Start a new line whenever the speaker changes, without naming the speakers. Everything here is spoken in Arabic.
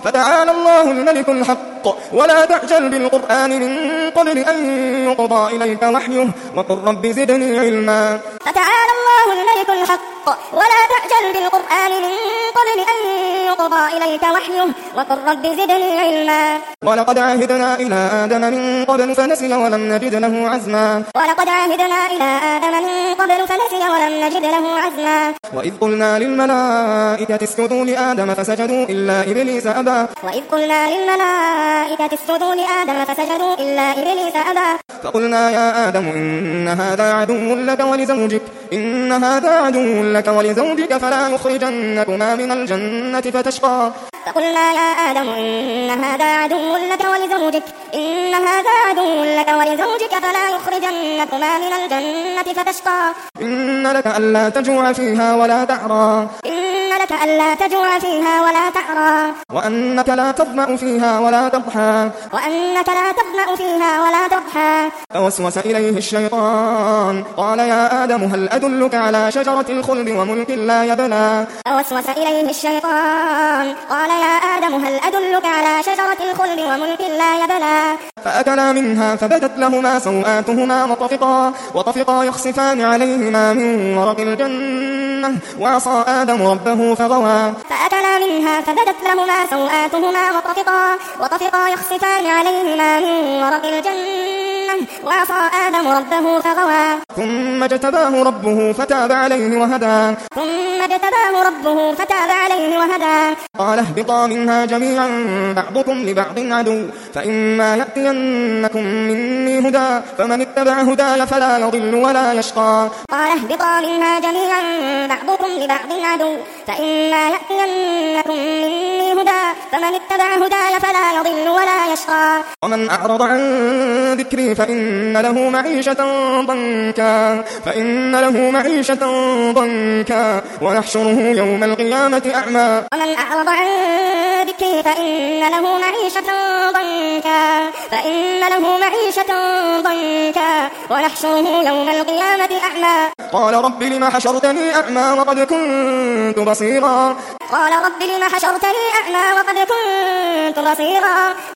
فتعالى الله الملك الحق ولا تعجل بالقرآن من قبل أن يقضى إليك وحيه وقل رب زدني علما.
فتعالى الله الملك الحق ولا تعجل بالقرآن من قبل أن يقضى إليك وحيه وقل رب زدني علما.
ولقد عهدنا إلى آدم من قبل فنسي ولم نجد له عزما.
ولقد عهدنا إلى آدم من قبل فنسي ولم نجد له عزما.
وإذ قلنا للملائكة اسجدوا لآدم فسجدوا إلا إبليس أبى.
وإذ قلنا للملائكة اسجدوا لآدم فسجدوا إلا إبليس أبى.
فقلنا يا آدم إن هذا عدو لك ولزوجك فلا يخرجنكما من الجنة فتشقى.
فقلنا يا آدم إن هذا عدو لك ولزوجك فلا يخرجنكما من الجنة فتشقى.
إن لك ألا تجوع فيها ولا تعرى. وأنك لا تظمأ فيها ولا تضحى. فوسوس إليه الشيطان قال يا آدم هل أدلك على شجرة الخلد وملك لا يبلى. فأكلا منها فبدت لهما سوآتهما وطفقا يخصفان عليهما من ورق الجنة وعصى آدم ربه فغوى.
فأكلا منها فبدت لهما سوآتهما وطفقا يخصفان عليهما من ورق الجنة وعصى آدم ربه فغوى.
ثم اجتباه ربه فتاب عليه وهدى. قال اهبطا منها جميعا بعضكم لبعض عدو فإما يأتينكم مني هدى فمن اتبع هداي فلا يضل ولا يشقى.
قال اهبطا منها جميعا بعضكم لبعض عدو فإما يأتينكم مني هدى فمن اتبع هداي فلا يضل ولا يشقى.
ومن أعرض عن ذكري فإن له معيشة ضنكا ونحشره يوم القيامة أعمى.
ومن أعرض عن ذكري فإن له معيشة ضنكا ونحشره يوم القيامة أعمى.
قال رب لم حشرتني أعمى وقد كنت بصيرا.